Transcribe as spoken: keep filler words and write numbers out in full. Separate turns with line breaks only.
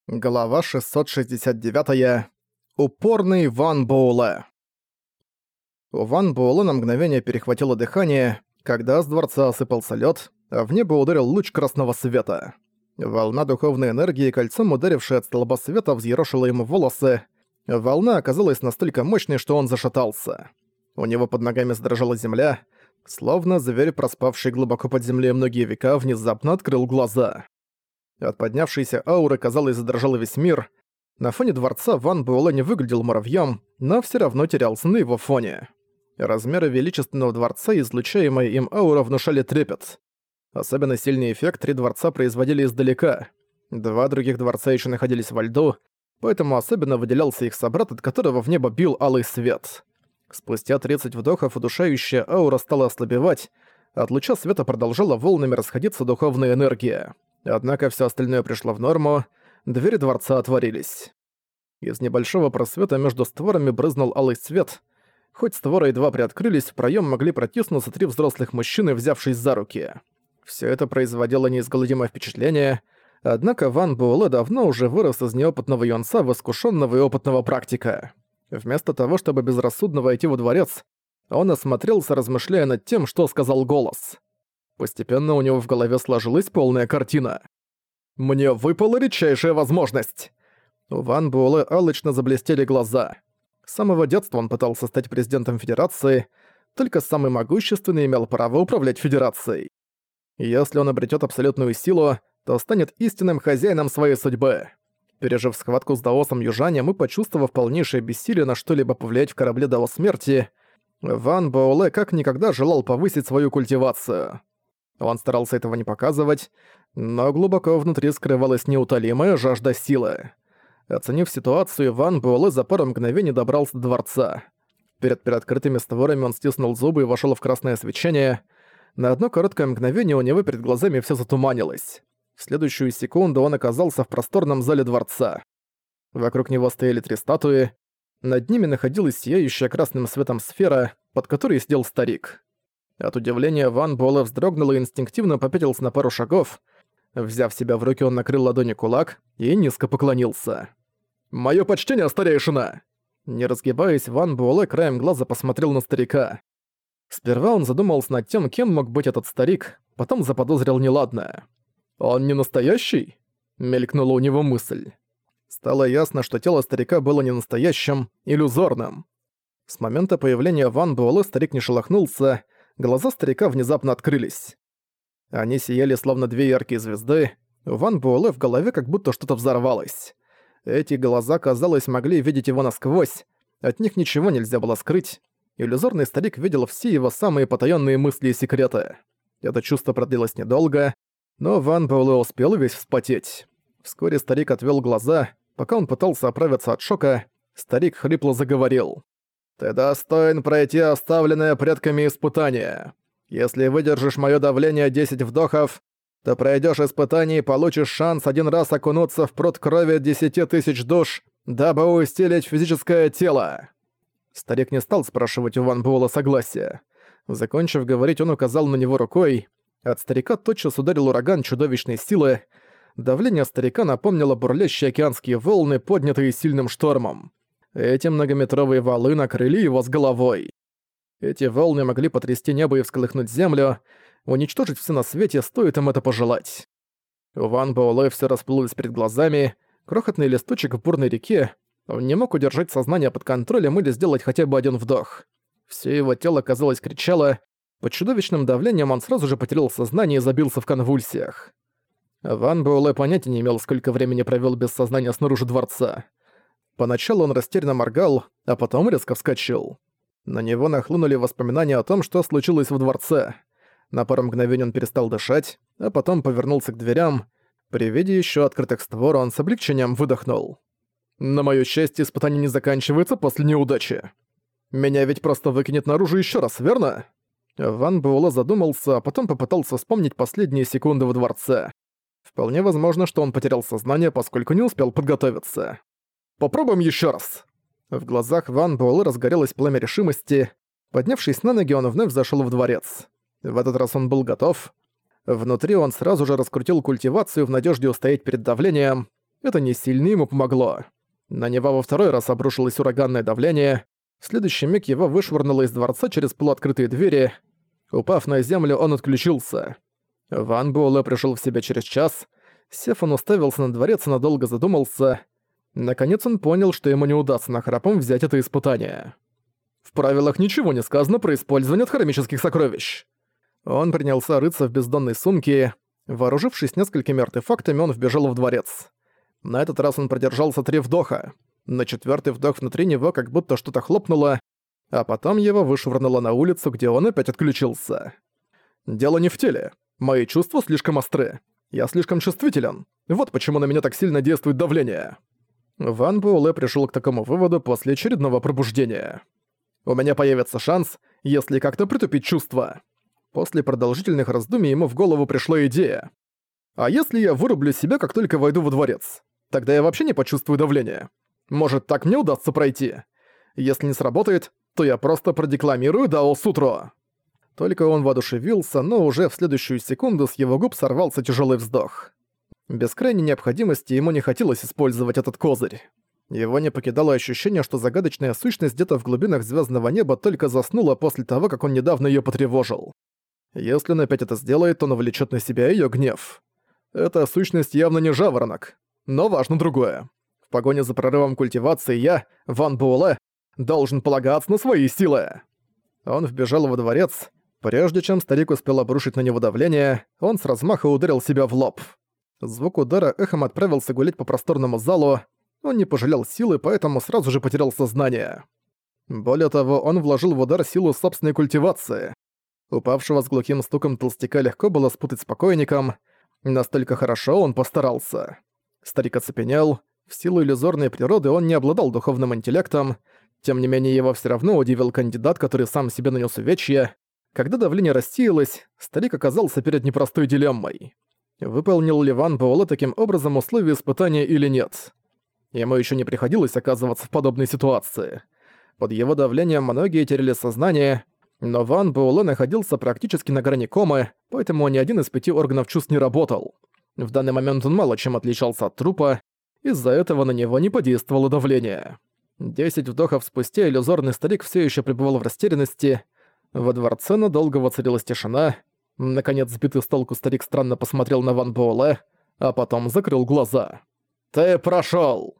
Глава шестьсот шестьдесят девять. Упорный Ван Буэлэ. У Ван Буэлэ на мгновение перехватило дыхание, когда с дворца осыпался лед, а в небо ударил луч красного света. Волна духовной энергии, кольцом ударившая от столба света, взъерошила ему волосы. Волна оказалась настолько мощной, что он зашатался. У него под ногами задрожала земля, словно зверь, проспавший глубоко под землей многие века, внезапно открыл глаза. От поднявшейся ауры, казалось, задрожал весь мир. На фоне дворца Ван Буэлэ не выглядел муравьём, но всё равно терялся на его фоне. Размеры величественного дворца и излучаемая им аура внушали трепет. Особенно сильный эффект три дворца производили издалека. Два других дворца ещё находились во льду, поэтому особенно выделялся их собрат, от которого в небо бил алый свет. Спустя тридцать вдохов удушающая аура стала ослабевать, от луча света продолжала волнами расходиться духовная энергия. Однако всё остальное пришло в норму, двери дворца отворились. Из небольшого просвета между створами брызнул алый свет. Хоть створы едва приоткрылись, в проём могли протиснуться три взрослых мужчины, взявшись за руки. Всё это производило неизгладимое впечатление, однако Ван Буэлэ давно уже вырос из неопытного юнца в искушенного и опытного практика. Вместо того, чтобы безрассудно войти во дворец, он осмотрелся, размышляя над тем, что сказал голос. Постепенно у него в голове сложилась полная картина. «Мне выпала редчайшая возможность!» У Ван Буэлэ алчно заблестели глаза. С самого детства он пытался стать президентом Федерации, только самый могущественный имел право управлять Федерацией. Если он обретет абсолютную силу, то станет истинным хозяином своей судьбы. Пережив схватку с даосом южанем и почувствовав полнейшее бессилие на что-либо повлиять в корабле даос смерти, Ван Буэлэ как никогда желал повысить свою культивацию. Он старался этого не показывать, но глубоко внутри скрывалась неутолимая жажда силы. Оценив ситуацию, Ван Буэлэ за пару мгновений добрался до дворца. Перед приоткрытыми створами он стиснул зубы и вошёл в красное свечение. На одно короткое мгновение у него перед глазами всё затуманилось. В следующую секунду он оказался в просторном зале дворца. Вокруг него стояли три статуи. Над ними находилась сияющая красным светом сфера, под которой сидел старик. От удивления Ван Буэлэ вздрогнул и инстинктивно попятился на пару шагов. Взяв себя в руки, он накрыл ладонью кулак и низко поклонился. «Моё почтение, старейшина!» Не разгибаясь, Ван Буэлэ краем глаза посмотрел на старика. Сперва он задумался над тем, кем мог быть этот старик, потом заподозрил неладное. «Он не настоящий?» — мелькнула у него мысль. Стало ясно, что тело старика было не настоящим, иллюзорным. С момента появления Ван Буэлэ старик не шелохнулся. Глаза старика внезапно открылись. Они сияли словно две яркие звезды. У Ван Буэлэ в голове как будто что-то взорвалось. Эти глаза, казалось, могли видеть его насквозь. От них ничего нельзя было скрыть. Иллюзорный старик видел все его самые потаённые мысли и секреты. Это чувство продлилось недолго, но Ван Буэлэ успел весь вспотеть. Вскоре старик отвёл глаза. Пока он пытался оправиться от шока, старик хрипло заговорил. «Ты достоин пройти оставленное предками испытание. Если выдержишь моё давление десять вдохов, то пройдёшь испытание и получишь шанс один раз окунуться в пруд крови десяти тысяч душ, дабы усилить физическое тело». Старик не стал спрашивать у Ван Буэлэ согласия. Закончив говорить, он указал на него рукой. От старика тотчас ударил ураган чудовищной силы. Давление старика напомнило бурлящие океанские волны, поднятые сильным штормом. Эти многометровые валы накрыли его с головой. Эти волны могли потрясти небо и всколыхнуть землю, уничтожить всё на свете, стоит им это пожелать. У Ван Буэлэ всё расплылось перед глазами, крохотный листочек в бурной реке, он не мог удержать сознание под контролем или сделать хотя бы один вдох. Всё его тело, казалось, кричало, под чудовищным давлением он сразу же потерял сознание и забился в конвульсиях. Ван Буэлэ понятия не имел, сколько времени провёл без сознания снаружи дворца. Поначалу он растерянно моргал, а потом резко вскочил. На него нахлынули воспоминания о том, что случилось во дворце. На пару мгновений он перестал дышать, а потом повернулся к дверям. При виде ещё открытых створок он с облегчением выдохнул. «На моё счастье, испытание не заканчивается после неудачи. Меня ведь просто выкинет наружу ещё раз, верно?» Ван Буэлэ задумался, а потом попытался вспомнить последние секунды во дворце. Вполне возможно, что он потерял сознание, поскольку не успел подготовиться. «Попробуем ещё раз!» В глазах Ван Буэлэ разгорелось пламя решимости. Поднявшись на ноги, он вновь зашёл в дворец. В этот раз он был готов. Внутри он сразу же раскрутил культивацию в надежде устоять перед давлением. Это не сильно ему помогло. На него во второй раз обрушилось ураганное давление. В следующий миг его вышвырнуло из дворца через полуоткрытые двери. Упав на землю, он отключился. Ван Буэлэ пришел в себя через час. Сев, он уставился на дворец и надолго задумался. Наконец он понял, что ему не удастся нахрапом взять это испытание. В правилах ничего не сказано про использование хромических сокровищ. Он принялся рыться в бездонной сумке. Вооружившись несколькими артефактами, он вбежал в дворец. На этот раз он продержался три вдоха. На четвертый вдох внутри него как будто что-то хлопнуло, а потом его вышвырнуло на улицу, где он опять отключился. Дело не в теле. Мои чувства слишком остры. Я слишком чувствителен. Вот почему на меня так сильно действует давление. Ван Буэлэ пришел к такому выводу после очередного пробуждения. У меня появится шанс, если как-то притупить чувства. После продолжительных раздумий ему в голову пришла идея. А если я вырублю себя, как только войду во дворец? Тогда я вообще не почувствую давление. Может, так мне удастся пройти? Если не сработает, то я просто продекламирую Дао Сутру. Только он воодушевился, но уже в следующую секунду с его губ сорвался тяжелый вздох. Без крайней необходимости ему не хотелось использовать этот козырь. Его не покидало ощущение, что загадочная сущность где-то в глубинах звездного неба только заснула после того, как он недавно ее потревожил. Если он опять это сделает, то навлечет на себя ее гнев. Эта сущность явно не жаворонок. Но важно другое. В погоне за прорывом культивации я, Ван Буэлэ, должен полагаться на свои силы. Он вбежал во дворец. Прежде чем старик успел обрушить на него давление, он с размаха ударил себя в лоб. Звук удара эхом отправился гулять по просторному залу. Он не пожалел силы, поэтому сразу же потерял сознание. Более того, он вложил в удар силу собственной культивации. Упавшего с глухим стуком толстяка легко было спутать с покойником. Настолько хорошо он постарался. Старик оцепенел. В силу иллюзорной природы он не обладал духовным интеллектом. Тем не менее, его все равно удивил кандидат, который сам себе нанес увечья. Когда давление рассеялось, старик оказался перед непростой дилеммой. Выполнил ли Ван Буэлэ таким образом условия испытания или нет? Ему еще не приходилось оказываться в подобной ситуации. Под его давлением многие теряли сознание, но Ван Буэлэ находился практически на грани комы, поэтому ни один из пяти органов чувств не работал. В данный момент он мало чем отличался от трупа, из-за этого на него не подействовало давление. Десять вдохов спустя иллюзорный старик все еще пребывал в растерянности. Во дворце надолго воцарилась тишина. Наконец, сбитый с толку старик странно посмотрел на Ван Буэлэ, а потом закрыл глаза. «Ты прошёл!»